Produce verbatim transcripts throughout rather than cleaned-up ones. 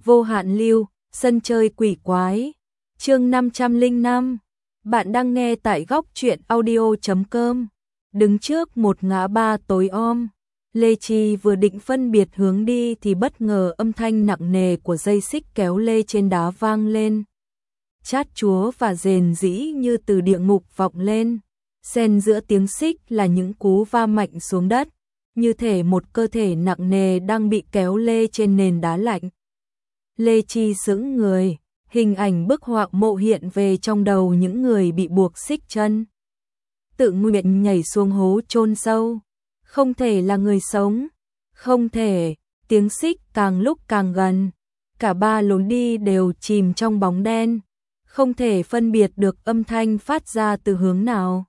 Vô hạn lưu, sân chơi quỷ quái. Chương năm trăm lẻ năm. Bạn đang nghe tại góc truyện audio chấm com. Đứng trước một ngã ba tối om, Lê Chi vừa định phân biệt hướng đi thì bất ngờ âm thanh nặng nề của dây xích kéo lê trên đá vang lên. Chát chúa và rền rĩ như từ địa ngục vọng lên, xen giữa tiếng xích là những cú va mạnh xuống đất, như thể một cơ thể nặng nề đang bị kéo lê trên nền đá lạnh. Lê Chi sững người, hình ảnh bức họa mộ hiện về trong đầu những người bị buộc xích chân. Tự nguyện nhảy xuống hố chôn sâu, không thể là người sống, không thể, tiếng xích càng lúc càng gần, cả ba lối đi đều chìm trong bóng đen, không thể phân biệt được âm thanh phát ra từ hướng nào.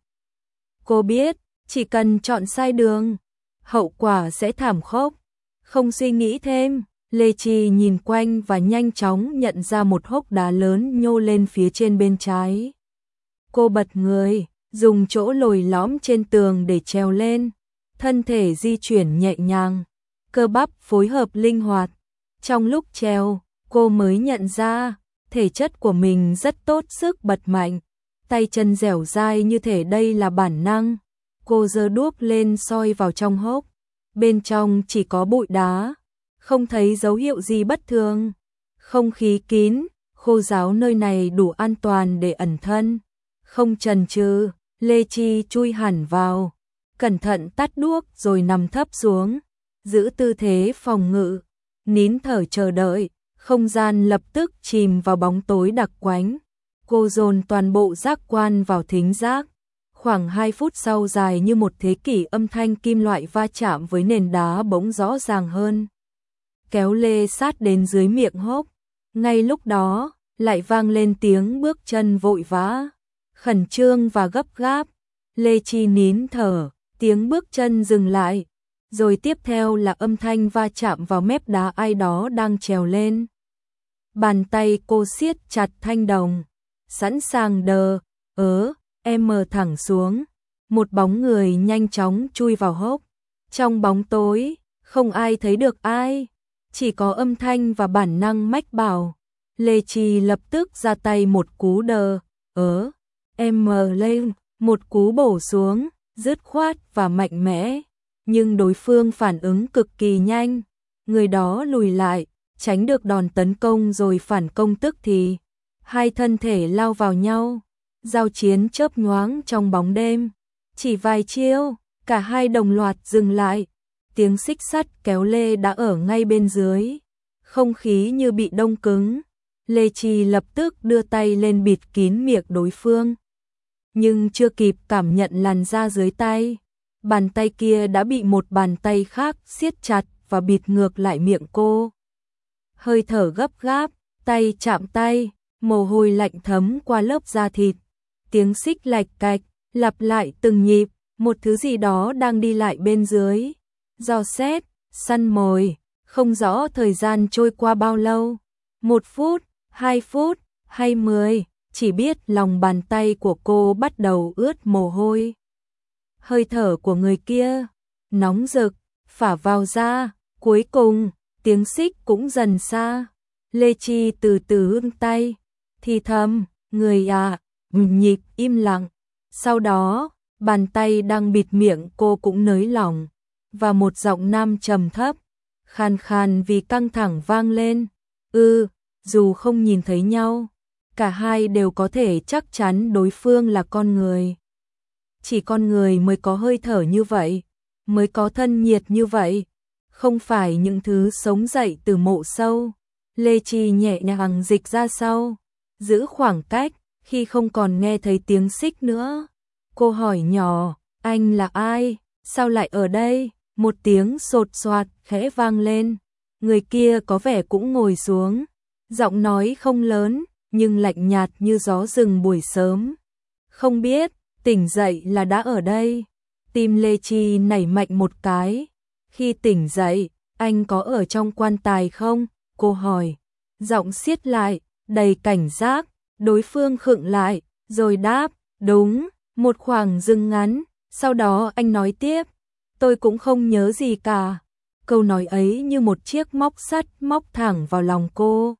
Cô biết, chỉ cần chọn sai đường, hậu quả sẽ thảm khốc. Không suy nghĩ thêm, Lê Chi nhìn quanh và nhanh chóng nhận ra một hốc đá lớn nhô lên phía trên bên trái. Cô bật người, dùng chỗ lồi lõm trên tường để trèo lên, thân thể di chuyển nhẹ nhàng, cơ bắp phối hợp linh hoạt. Trong lúc trèo, cô mới nhận ra, thể chất của mình rất tốt sức bật mạnh, tay chân dẻo dai như thể đây là bản năng. Cô giơ đuốc lên soi vào trong hốc, bên trong chỉ có bụi đá, không thấy dấu hiệu gì bất thường. Không khí kín, khô ráo nơi này đủ an toàn để ẩn thân. Không chần chừ, Lê Chi chui hẳn vào, cẩn thận tắt đuốc rồi nằm thấp xuống, giữ tư thế phòng ngự, nín thở chờ đợi. Không gian lập tức chìm vào bóng tối đặc quánh. Cô dồn toàn bộ giác quan vào thính giác. Khoảng hai phút sau, dài như một thế kỷ, âm thanh kim loại va chạm với nền đá bỗng rõ ràng hơn, kéo lê sát đến dưới miệng hốc. Ngay lúc đó, lại vang lên tiếng bước chân vội vã, khẩn trương và gấp gáp. Lê Chi nín thở, tiếng bước chân dừng lại, rồi tiếp theo là âm thanh va chạm vào mép đá ai đó đang trèo lên. Bàn tay cô siết chặt thanh đồng, sẵn sàng đờ, ớ, em mờ thẳng xuống. Một bóng người nhanh chóng chui vào hốc. Trong bóng tối, không ai thấy được ai, chỉ có âm thanh và bản năng mách bảo. Lê Chi lập tức ra tay một cú đờ, ớ, em mờ lên, một cú bổ xuống, dứt khoát và mạnh mẽ. Nhưng đối phương phản ứng cực kỳ nhanh, người đó lùi lại, tránh được đòn tấn công rồi phản công tức thì. Hai thân thể lao vào nhau, giao chiến chớp nhoáng trong bóng đêm. Chỉ vài chiêu, cả hai đồng loạt dừng lại. Tiếng xích sắt kéo lê đã ở ngay bên dưới. Không khí như bị đông cứng. Lê Chi lập tức đưa tay lên bịt kín miệng đối phương. Nhưng chưa kịp cảm nhận làn da dưới tay, bàn tay kia đã bị một bàn tay khác siết chặt và bịt ngược lại miệng cô. Hơi thở gấp gáp, tay chạm tay, mồ hôi lạnh thấm qua lớp da thịt. Tiếng xích lạch cạch, lặp lại từng nhịp, một thứ gì đó đang đi lại bên dưới. Dò xét, săn mồi, không rõ thời gian trôi qua bao lâu. Một phút, hai phút, hay mười, chỉ biết lòng bàn tay của cô bắt đầu ướt mồ hôi. Hơi thở của người kia, nóng rực, phả vào da, cuối cùng, tiếng xích cũng dần xa. Lê Chi từ từ hương tay, thì thầm, người à, nhịp im lặng. Sau đó, bàn tay đang bịt miệng cô cũng nới lỏng, và một giọng nam trầm thấp, khàn khàn vì căng thẳng vang lên. Ừ, dù không nhìn thấy nhau, cả hai đều có thể chắc chắn đối phương là con người. Chỉ con người mới có hơi thở như vậy, mới có thân nhiệt như vậy, không phải những thứ sống dậy từ mộ sâu. Lê Chi nhẹ nhàng dịch ra sau, giữ khoảng cách. Khi không còn nghe thấy tiếng xích nữa, cô hỏi nhỏ, anh là ai, sao lại ở đây? Một tiếng sột soạt khẽ vang lên, người kia có vẻ cũng ngồi xuống, giọng nói không lớn, nhưng lạnh nhạt như gió rừng buổi sớm. Không biết, tỉnh dậy là đã ở đây. Tim Lê Chi nảy mạnh một cái. Khi tỉnh dậy, anh có ở trong quan tài không? Cô hỏi, giọng siết lại, đầy cảnh giác. Đối phương khựng lại, rồi đáp, đúng. Một khoảng dừng ngắn, sau đó anh nói tiếp, tôi cũng không nhớ gì cả. Câu nói ấy như một chiếc móc sắt móc thẳng vào lòng cô.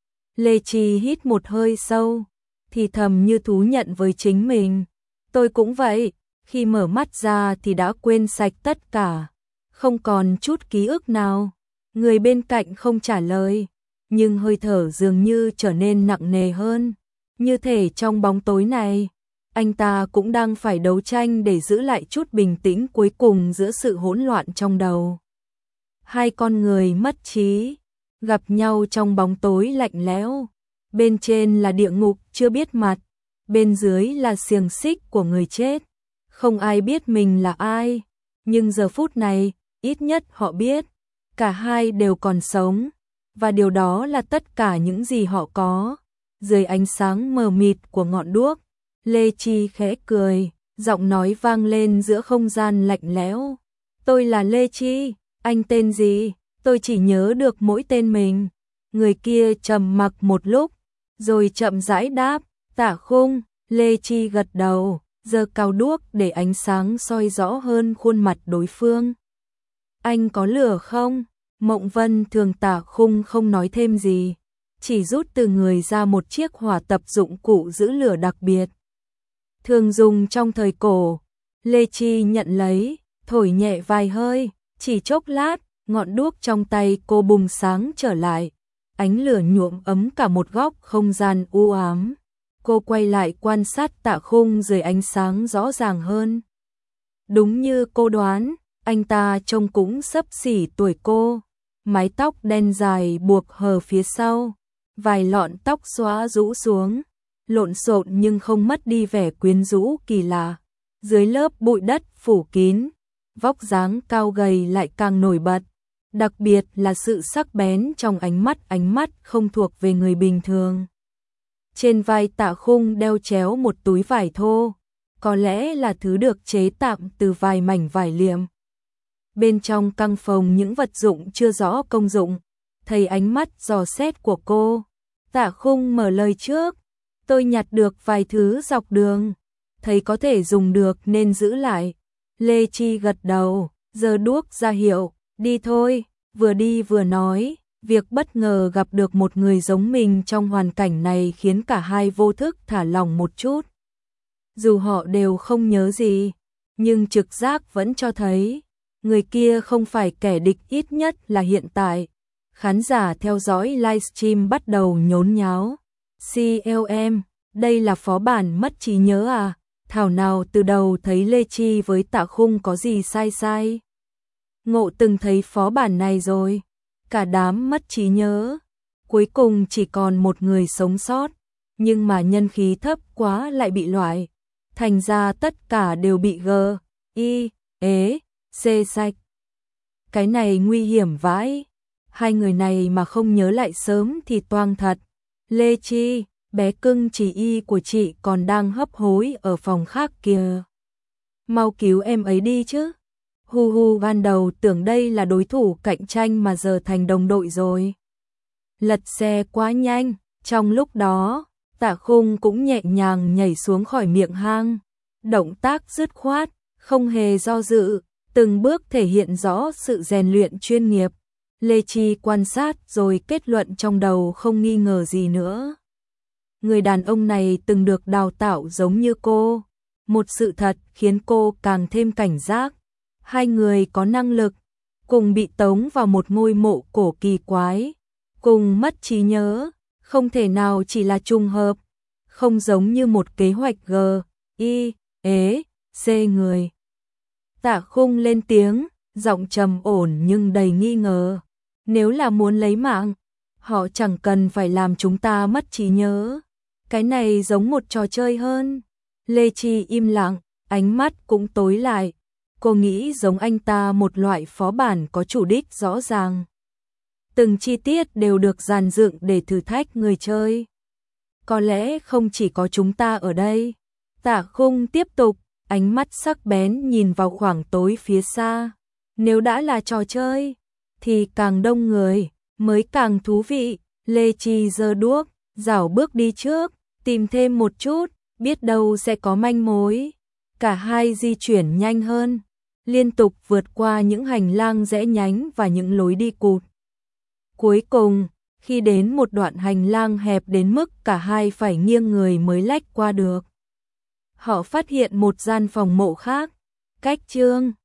Lê Chi hít một hơi sâu, thì thầm như thú nhận với chính mình. Tôi cũng vậy, khi mở mắt ra thì đã quên sạch tất cả, không còn chút ký ức nào. Người bên cạnh không trả lời, nhưng hơi thở dường như trở nên nặng nề hơn. Như thể trong bóng tối này, anh ta cũng đang phải đấu tranh để giữ lại chút bình tĩnh cuối cùng giữa sự hỗn loạn trong đầu. Hai con người mất trí, gặp nhau trong bóng tối lạnh lẽo. Bên trên là địa ngục chưa biết mặt, bên dưới là xiềng xích của người chết. Không ai biết mình là ai, nhưng giờ phút này, ít nhất họ biết, cả hai đều còn sống, và điều đó là tất cả những gì họ có. Dưới ánh sáng mờ mịt của ngọn đuốc, Lê Chi khẽ cười, giọng nói vang lên giữa không gian lạnh lẽo. Tôi là Lê Chi, anh tên gì? Tôi chỉ nhớ được mỗi tên mình. Người kia trầm mặc một lúc, rồi chậm rãi đáp, Tạ Khung. Lê Chi gật đầu, giơ cao đuốc để ánh sáng soi rõ hơn khuôn mặt đối phương. Anh có lửa không? Mộng Vân Thường. Tạ Khung không nói thêm gì, chỉ rút từ người ra một chiếc hỏa tập dụng cụ giữ lửa đặc biệt, thường dùng trong thời cổ. Lê Chi nhận lấy, thổi nhẹ vài hơi, chỉ chốc lát, ngọn đuốc trong tay cô bùng sáng trở lại. Ánh lửa nhuộm ấm cả một góc không gian u ám. Cô quay lại quan sát Tạ Khung dưới ánh sáng rõ ràng hơn. Đúng như cô đoán, anh ta trông cũng xấp xỉ tuổi cô. Mái tóc đen dài buộc hờ phía sau, vài lọn tóc xõa rũ xuống, lộn xộn nhưng không mất đi vẻ quyến rũ kỳ lạ. Dưới lớp bụi đất phủ kín, vóc dáng cao gầy lại càng nổi bật, đặc biệt là sự sắc bén trong ánh mắt, ánh mắt không thuộc về người bình thường. Trên vai Tạ Khung đeo chéo một túi vải thô, có lẽ là thứ được chế tạm từ vài mảnh vải liệm. Bên trong căng phòng những vật dụng chưa rõ công dụng. Thấy ánh mắt dò xét của cô, Tạ Khung mở lời trước. Tôi nhặt được vài thứ dọc đường, thấy có thể dùng được nên giữ lại. Lê Chi gật đầu, giơ đuốc ra hiệu, đi thôi. Vừa đi vừa nói, việc bất ngờ gặp được một người giống mình trong hoàn cảnh này khiến cả hai vô thức thả lỏng một chút. Dù họ đều không nhớ gì, nhưng trực giác vẫn cho thấy người kia không phải kẻ địch, ít nhất là hiện tại. Khán giả theo dõi livestream bắt đầu nhốn nháo. xê lờ em, đây là phó bản mất trí nhớ à? Thảo nào từ đầu thấy Lê Chi với Tạ Khung có gì sai sai. Ngộ từng thấy phó bản này rồi. Cả đám mất trí nhớ. Cuối cùng chỉ còn một người sống sót. Nhưng mà nhân khí thấp quá lại bị loại. Thành ra tất cả đều bị gờ, y, ế, xê sạch. Cái này nguy hiểm vãi. Hai người này mà không nhớ lại sớm thì toang thật. Lê Chi, bé cưng chỉ y của chị còn đang hấp hối ở phòng khác kìa. Mau cứu em ấy đi chứ. Hu hu, ban đầu tưởng đây là đối thủ cạnh tranh mà giờ thành đồng đội rồi. Lật xe quá nhanh, trong lúc đó, Tạ Khung cũng nhẹ nhàng nhảy xuống khỏi miệng hang. Động tác dứt khoát, không hề do dự, từng bước thể hiện rõ sự rèn luyện chuyên nghiệp. Lê Chi quan sát rồi kết luận trong đầu không nghi ngờ gì nữa. Người đàn ông này từng được đào tạo giống như cô. Một sự thật khiến cô càng thêm cảnh giác. Hai người có năng lực, cùng bị tống vào một ngôi mộ cổ kỳ quái, cùng mất trí nhớ, không thể nào chỉ là trùng hợp, không giống như một kế hoạch G, I, ế, C người. Tạ Khung lên tiếng, giọng trầm ổn nhưng đầy nghi ngờ. Nếu là muốn lấy mạng, họ chẳng cần phải làm chúng ta mất trí nhớ. Cái này giống một trò chơi hơn. Lê Chi im lặng, ánh mắt cũng tối lại. Cô nghĩ giống anh ta một loại phó bản có chủ đích rõ ràng. Từng chi tiết đều được dàn dựng để thử thách người chơi. Có lẽ không chỉ có chúng ta ở đây. Tạ Khung tiếp tục, ánh mắt sắc bén nhìn vào khoảng tối phía xa. Nếu đã là trò chơi, thì càng đông người, mới càng thú vị. Lê Chi giơ đuốc, rảo bước đi trước, tìm thêm một chút, biết đâu sẽ có manh mối. Cả hai di chuyển nhanh hơn. liên tục vượt qua những hành lang rẽ nhánh và những lối đi cụt. Cuối cùng, khi đến một đoạn hành lang hẹp đến mức cả hai phải nghiêng người mới lách qua được, họ phát hiện một gian phòng mộ khác, cách Trương